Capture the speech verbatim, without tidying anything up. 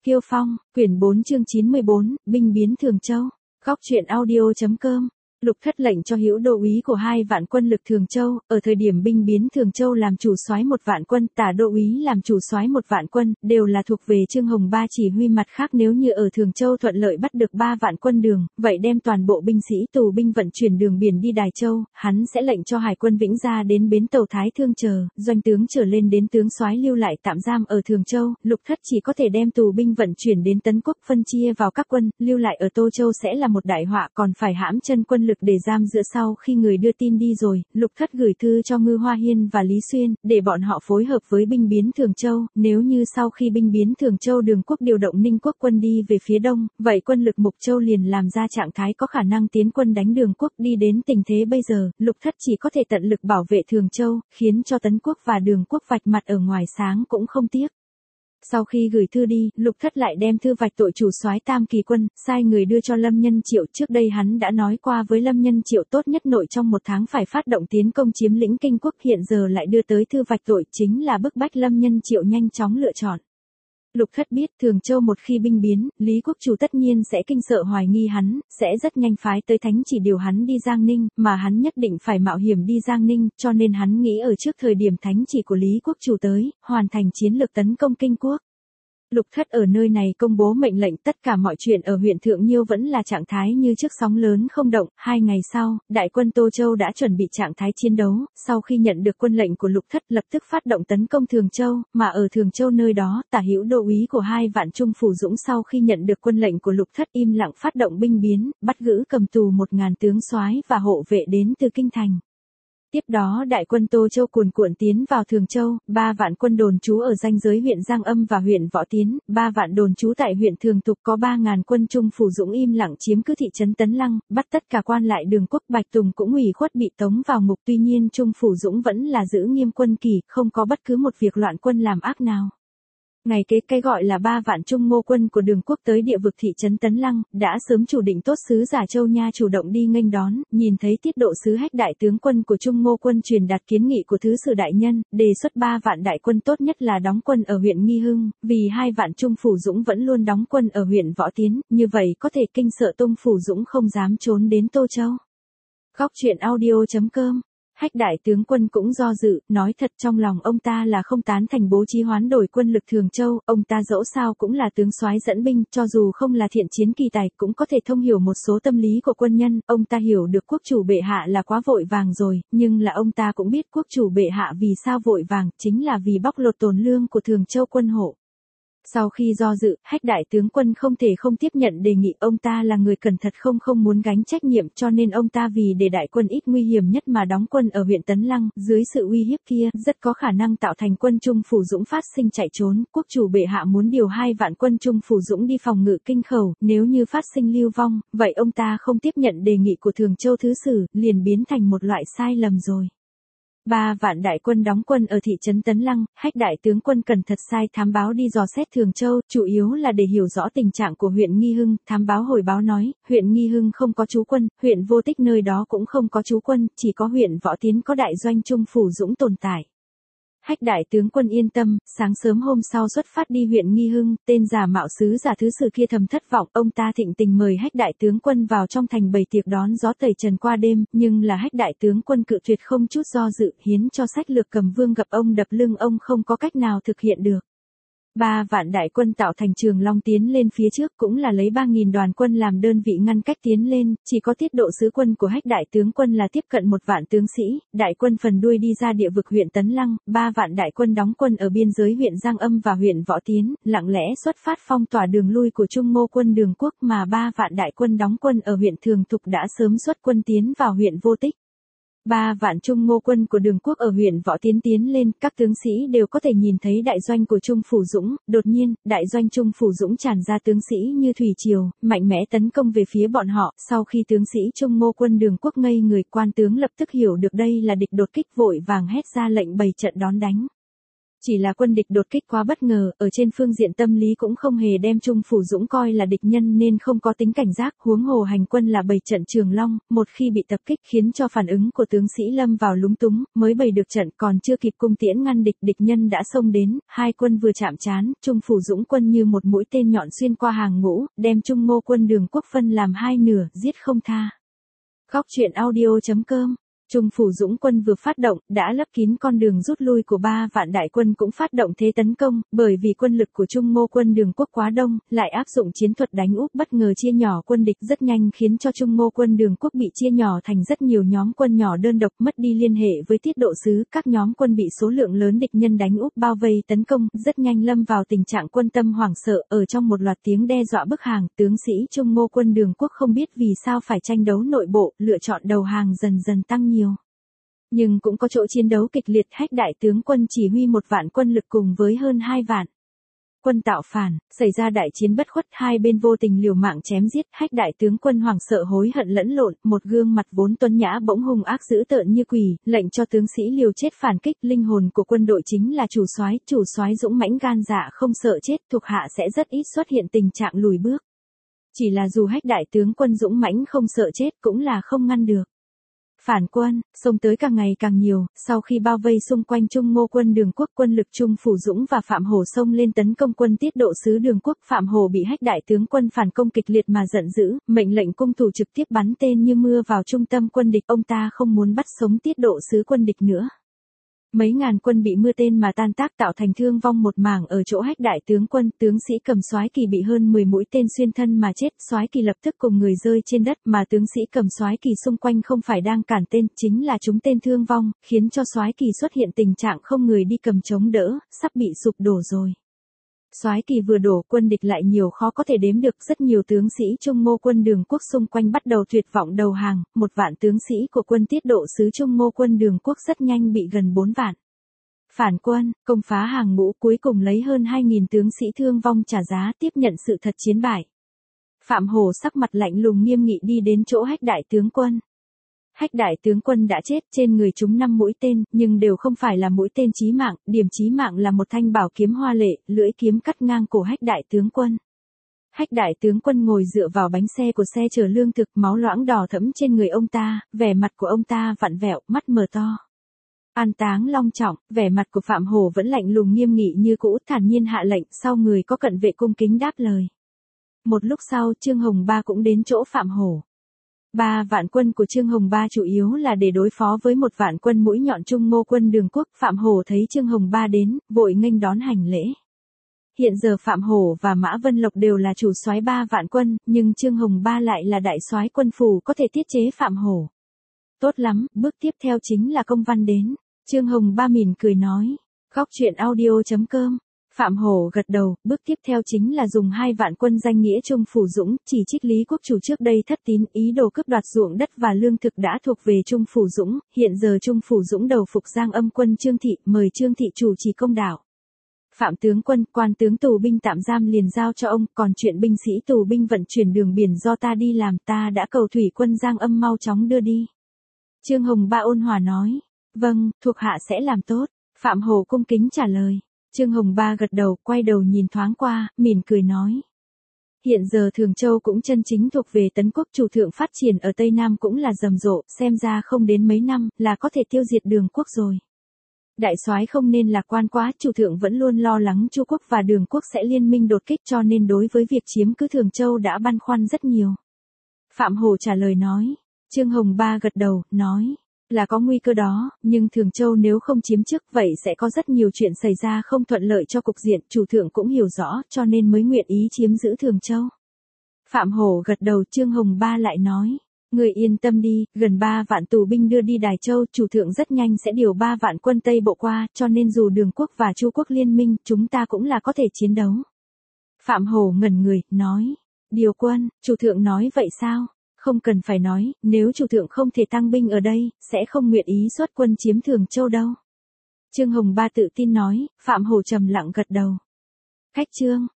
Kiêu Phong, quyển bốn chương chín mươi bốn, binh biến Thường Châu. Góc truyện audio.com. Lục Thất lệnh cho Hữu Đô úy của hai vạn quân lực Thường Châu, ở thời điểm binh biến Thường Châu làm chủ soái một vạn quân, Tả Đô úy làm chủ soái một vạn quân, đều là thuộc về Trương Hồng Ba chỉ huy. Mặt khác, nếu như ở Thường Châu thuận lợi bắt được ba vạn quân đường, vậy đem toàn bộ binh sĩ tù binh vận chuyển đường biển đi Đài Châu, hắn sẽ lệnh cho Hải quân Vĩnh Gia đến bến tàu Thái Thương chờ, doanh tướng trở lên đến tướng soái lưu lại tạm giam ở Thường Châu. Lục Thất chỉ có thể đem tù binh vận chuyển đến Tấn Quốc phân chia vào các quân, lưu lại ở Tô Châu sẽ là một đại họa, còn phải hãm chân quân lực để giam giữ. Sau khi người đưa tin đi rồi, Lục Thất gửi thư cho Ngư Hoa Hiên và Lý Xuyên, để bọn họ phối hợp với binh biến Thường Châu. Nếu như sau khi binh biến Thường Châu Đường Quốc điều động Ninh Quốc quân đi về phía đông, vậy quân lực Mục Châu liền làm ra trạng thái có khả năng tiến quân đánh Đường Quốc. Đi đến tình thế bây giờ, Lục Thất chỉ có thể tận lực bảo vệ Thường Châu, khiến cho Tấn Quốc và Đường Quốc vạch mặt ở ngoài sáng cũng không tiếc. Sau khi gửi thư đi, Lục Thất lại đem thư vạch tội chủ soái Tam Kỳ quân, sai người đưa cho Lâm Nhân Triệu. Trước đây hắn đã nói qua với Lâm Nhân Triệu tốt nhất nội trong một tháng phải phát động tiến công chiếm lĩnh Kinh Quốc, hiện giờ lại đưa tới thư vạch tội, chính là bức bách Lâm Nhân Triệu nhanh chóng lựa chọn. Lục Thất biết Thường Châu một khi binh biến, Lý Quốc Chủ tất nhiên sẽ kinh sợ hoài nghi hắn, sẽ rất nhanh phái tới thánh chỉ điều hắn đi Giang Ninh, mà hắn nhất định phải mạo hiểm đi Giang Ninh, cho nên hắn nghĩ ở trước thời điểm thánh chỉ của Lý Quốc Chủ tới, hoàn thành chiến lược tấn công Kinh Quốc. Lục Thất ở nơi này công bố mệnh lệnh, tất cả mọi chuyện ở huyện Thượng Nhiêu vẫn là trạng thái như trước, sóng lớn không động. Hai ngày sau, đại quân Tô Châu đã chuẩn bị trạng thái chiến đấu, sau khi nhận được quân lệnh của Lục Thất lập tức phát động tấn công Thường Châu, mà ở Thường Châu nơi đó, Tả Hữu Đô úy của hai vạn Trung Phủ Dũng sau khi nhận được quân lệnh của Lục Thất im lặng phát động binh biến, bắt giữ cầm tù một ngàn tướng soái và hộ vệ đến từ Kinh Thành. Tiếp đó đại quân Tô Châu cuồn cuộn tiến vào Thường Châu, ba vạn quân đồn trú ở ranh giới huyện Giang Âm và huyện Võ Tiến, ba vạn đồn trú tại huyện Thường Thục, có ba ngàn quân Trung Phủ Dũng im lặng chiếm cứ thị trấn Tấn Lăng, bắt tất cả quan lại Đường Quốc. Bạch Tùng cũng ủy khuất bị tống vào ngục, tuy nhiên Trung Phủ Dũng vẫn là giữ nghiêm quân kỷ, không có bất cứ một việc loạn quân làm ác nào. Ngày kế, cái gọi là ba vạn Trung Ngô quân của Đường Quốc tới địa vực thị trấn Tấn Lăng, đã sớm chủ định tốt. Sứ giả Châu Nha chủ động đi nghênh đón, nhìn thấy tiết độ sứ Hách đại tướng quân của Trung Ngô quân truyền đạt kiến nghị của thứ sử đại nhân, đề xuất ba vạn đại quân tốt nhất là đóng quân ở huyện Nghi Hưng, vì hai vạn Trung Phủ Dũng vẫn luôn đóng quân ở huyện Võ Tiến, như vậy có thể kinh sợ Tung Phủ Dũng không dám trốn đến Tô Châu. Góc truyện audio.com. Hách đại tướng quân cũng do dự, nói thật trong lòng ông ta là không tán thành bố trí hoán đổi quân lực Thường Châu, ông ta dẫu sao cũng là tướng soái dẫn binh, cho dù không là thiện chiến kỳ tài, cũng có thể thông hiểu một số tâm lý của quân nhân. Ông ta hiểu được quốc chủ bệ hạ là quá vội vàng rồi, nhưng là ông ta cũng biết quốc chủ bệ hạ vì sao vội vàng, chính là vì bóc lột tồn lương của Thường Châu quân hộ. Sau khi do dự, Hách đại tướng quân không thể không tiếp nhận đề nghị. Ông ta là người cẩn thận, không không muốn gánh trách nhiệm, cho nên ông ta vì để đại quân ít nguy hiểm nhất mà đóng quân ở huyện Tấn Lăng. Dưới sự uy hiếp kia, rất có khả năng tạo thành quân Trung Phủ Dũng phát sinh chạy trốn. Quốc chủ bệ hạ muốn điều hai vạn quân Trung Phủ Dũng đi phòng ngự Kinh Khẩu, nếu như phát sinh lưu vong, vậy ông ta không tiếp nhận đề nghị của Thường Châu thứ sử, liền biến thành một loại sai lầm rồi. Ba vạn đại quân đóng quân ở thị trấn Tấn Lăng, Hách đại tướng quân cần thật sai thám báo đi dò xét Thường Châu, chủ yếu là để hiểu rõ tình trạng của huyện Nghi Hưng. Thám báo hồi báo nói, huyện Nghi Hưng không có trú quân, huyện Vô Tích nơi đó cũng không có trú quân, chỉ có huyện Võ Tiến có đại doanh Trung Phủ Dũng tồn tại. Hách đại tướng quân yên tâm, sáng sớm hôm sau xuất phát đi huyện Nghi Hưng, tên giả mạo sứ giả thứ sử kia thầm thất vọng, ông ta thịnh tình mời Hách đại tướng quân vào trong thành bày tiệc đón gió tẩy trần qua đêm, nhưng là Hách đại tướng quân cự tuyệt không chút do dự, hiến cho sách lược cầm vương gặp ông đập lưng ông không có cách nào thực hiện được. Ba vạn đại quân tạo thành Trường Long tiến lên phía trước, cũng là lấy ba nghìn đoàn quân làm đơn vị ngăn cách tiến lên, chỉ có tiết độ sứ quân của Hách đại tướng quân là tiếp cận một vạn tướng sĩ, đại quân phần đuôi đi ra địa vực huyện Tấn Lăng, ba vạn đại quân đóng quân ở biên giới huyện Giang Âm và huyện Võ Tiến, lặng lẽ xuất phát phong tỏa đường lui của Trung Ngô quân Đường Quốc, mà ba vạn đại quân đóng quân ở huyện Thường Thục đã sớm xuất quân tiến vào huyện Vô Tích. Ba vạn Trung Ngô quân của Đường Quốc ở huyện Võ Tiến tiến lên, các tướng sĩ đều có thể nhìn thấy đại doanh của Trung Phủ Dũng, đột nhiên, đại doanh Trung Phủ Dũng tràn ra tướng sĩ như thủy triều, mạnh mẽ tấn công về phía bọn họ. Sau khi tướng sĩ Trung Ngô quân Đường Quốc ngây người, quan tướng lập tức hiểu được đây là địch đột kích, vội vàng hét ra lệnh bày trận đón đánh. Chỉ là quân địch đột kích quá bất ngờ, ở trên phương diện tâm lý cũng không hề đem Trung Phủ Dũng coi là địch nhân nên không có tính cảnh giác, huống hồ hành quân là bày trận Trường Long, một khi bị tập kích khiến cho phản ứng của tướng sĩ lâm vào lúng túng, mới bày được trận còn chưa kịp cung tiễn ngăn địch, địch nhân đã xông đến, hai quân vừa chạm trán, Trung Phủ Dũng quân như một mũi tên nhọn xuyên qua hàng ngũ, đem Trung Ngô quân Đường Quốc phân làm hai nửa, giết không tha. Góc truyện audio chấm com. Trung Phủ Dũng quân vừa phát động, đã lấp kín con đường rút lui của ba vạn đại quân cũng phát động thế tấn công, bởi vì quân lực của Trung Ngô quân Đường Quốc quá đông, lại áp dụng chiến thuật đánh úp bất ngờ chia nhỏ quân địch rất nhanh khiến cho Trung Ngô quân Đường Quốc bị chia nhỏ thành rất nhiều nhóm quân nhỏ đơn độc, mất đi liên hệ với tiết độ sứ, các nhóm quân bị số lượng lớn địch nhân đánh úp bao vây tấn công, rất nhanh lâm vào tình trạng quân tâm hoảng sợ, ở trong một loạt tiếng đe dọa bức hàng, tướng sĩ Trung Ngô quân Đường Quốc không biết vì sao phải tranh đấu nội bộ, lựa chọn đầu hàng dần dần tăng nhiều. Nhưng cũng có chỗ chiến đấu kịch liệt, Hách đại tướng quân chỉ huy một vạn quân lực cùng với hơn hai vạn quân tạo phản, xảy ra đại chiến bất khuất, hai bên vô tình liều mạng chém giết, Hách đại tướng quân hoảng sợ hối hận lẫn lộn, một gương mặt vốn tuấn nhã bỗng hung ác dữ tợn như quỷ, lệnh cho tướng sĩ liều chết phản kích, linh hồn của quân đội chính là chủ soái, chủ soái dũng mãnh gan dạ không sợ chết, thuộc hạ sẽ rất ít xuất hiện tình trạng lùi bước. Chỉ là dù Hách đại tướng quân dũng mãnh không sợ chết cũng là không ngăn được. Phản quân, xông tới càng ngày càng nhiều, sau khi bao vây xung quanh Trung Ngô quân Đường Quốc, quân lực Trung Phủ Dũng và Phạm Hổ xông lên tấn công quân tiết độ sứ Đường Quốc, Phạm Hổ bị Hách đại tướng quân phản công kịch liệt mà giận dữ, mệnh lệnh cung thủ trực tiếp bắn tên như mưa vào trung tâm quân địch, ông ta không muốn bắt sống tiết độ sứ quân địch nữa. Mấy ngàn quân bị mưa tên mà tan tác tạo thành thương vong một mảng ở chỗ Hách đại tướng quân, tướng sĩ Cầm Soái Kỳ bị hơn mười mũi tên xuyên thân mà chết, Soái Kỳ lập tức cùng người rơi trên đất, mà tướng sĩ Cầm Soái Kỳ xung quanh không phải đang cản tên, chính là chúng tên thương vong, khiến cho Soái Kỳ xuất hiện tình trạng không người đi cầm chống đỡ, sắp bị sụp đổ rồi. Soái Kỳ vừa đổ, quân địch lại nhiều khó có thể đếm được, rất nhiều tướng sĩ Trung Ngô quân Đường Quốc xung quanh bắt đầu tuyệt vọng đầu hàng, một vạn tướng sĩ của quân tiết độ sứ Trung Ngô quân Đường Quốc rất nhanh bị gần bốn vạn. Phản quân, công phá hàng ngũ, cuối cùng lấy hơn hai nghìn tướng sĩ thương vong trả giá, tiếp nhận sự thật chiến bại. Phạm Hổ sắc mặt lạnh lùng nghiêm nghị đi đến chỗ Hách đại tướng quân. Hách đại tướng quân đã chết, trên người chúng năm mũi tên, nhưng đều không phải là mũi tên chí mạng, điểm chí mạng là một thanh bảo kiếm hoa lệ, lưỡi kiếm cắt ngang cổ Hách đại tướng quân. Hách đại tướng quân ngồi dựa vào bánh xe của xe chở lương thực, máu loãng đỏ thẫm trên người ông ta, vẻ mặt của ông ta vặn vẹo, mắt mở to. An táng long trọng, vẻ mặt của Phạm Hổ vẫn lạnh lùng nghiêm nghị như cũ, thản nhiên hạ lệnh, sau người có cận vệ cung kính đáp lời. Một lúc sau, Trương Hồng Ba cũng đến chỗ Phạm Hổ. Ba vạn quân của Trương Hồng Ba chủ yếu là để đối phó với một vạn quân mũi nhọn Trung Ngô quân Đường Quốc. Phạm Hổ thấy Trương Hồng Ba đến, vội nghênh đón hành lễ. Hiện giờ Phạm Hổ và Mã Vân Lộc đều là chủ soái ba vạn quân, nhưng Trương Hồng Ba lại là đại soái quân phủ, có thể tiết chế Phạm Hổ. Tốt lắm, bước tiếp theo chính là công văn đến. Trương Hồng Ba mỉm cười nói. Góc truyện audio chấm com. Phạm Hổ gật đầu, bước tiếp theo chính là dùng hai vạn quân danh nghĩa Trung Phủ Dũng, chỉ trích Lý Quốc Chủ trước đây thất tín, ý đồ cướp đoạt ruộng đất và lương thực đã thuộc về Trung Phủ Dũng, hiện giờ Trung Phủ Dũng đầu phục Giang Âm quân Trương Thị, mời Trương Thị chủ trì công đạo. Phạm tướng quân, quan tướng tù binh tạm giam liền giao cho ông, còn chuyện binh sĩ tù binh vận chuyển đường biển do ta đi làm, ta đã cầu thủy quân Giang Âm mau chóng đưa đi. Trương Hồng Ba ôn hòa nói. Vâng, thuộc hạ sẽ làm tốt. Phạm Hổ cung kính trả lời. Trương Hồng Ba gật đầu, quay đầu nhìn thoáng qua, mỉm cười nói. Hiện giờ Thường Châu cũng chân chính thuộc về Tấn Quốc, chủ thượng phát triển ở Tây Nam cũng là rầm rộ, xem ra không đến mấy năm là có thể tiêu diệt Đường Quốc rồi. Đại soái không nên lạc quan quá, chủ thượng vẫn luôn lo lắng Chu Quốc và Đường Quốc sẽ liên minh đột kích, cho nên đối với việc chiếm cứ Thường Châu đã băn khoăn rất nhiều. Phạm Hổ trả lời nói. Trương Hồng Ba gật đầu, nói. Là có nguy cơ đó, nhưng Thường Châu nếu không chiếm trước vậy sẽ có rất nhiều chuyện xảy ra không thuận lợi cho cục diện, chủ thượng cũng hiểu rõ, cho nên mới nguyện ý chiếm giữ Thường Châu. Phạm Hổ gật đầu. Trương Hồng Ba lại nói. Người yên tâm đi, gần ba vạn tù binh đưa đi Đài Châu, chủ thượng rất nhanh sẽ điều ba vạn quân Tây Bộ qua, cho nên dù Đường Quốc và Chu Quốc liên minh, chúng ta cũng là có thể chiến đấu. Phạm Hổ ngẩn người, nói. Điều quân, chủ thượng nói vậy sao? Không cần phải nói, nếu chủ thượng không thể tăng binh ở đây, sẽ không nguyện ý xuất quân chiếm Thường Châu đâu. Trương Hồng Ba tự tin nói. Phạm Hổ trầm lặng gật đầu. Khách trương,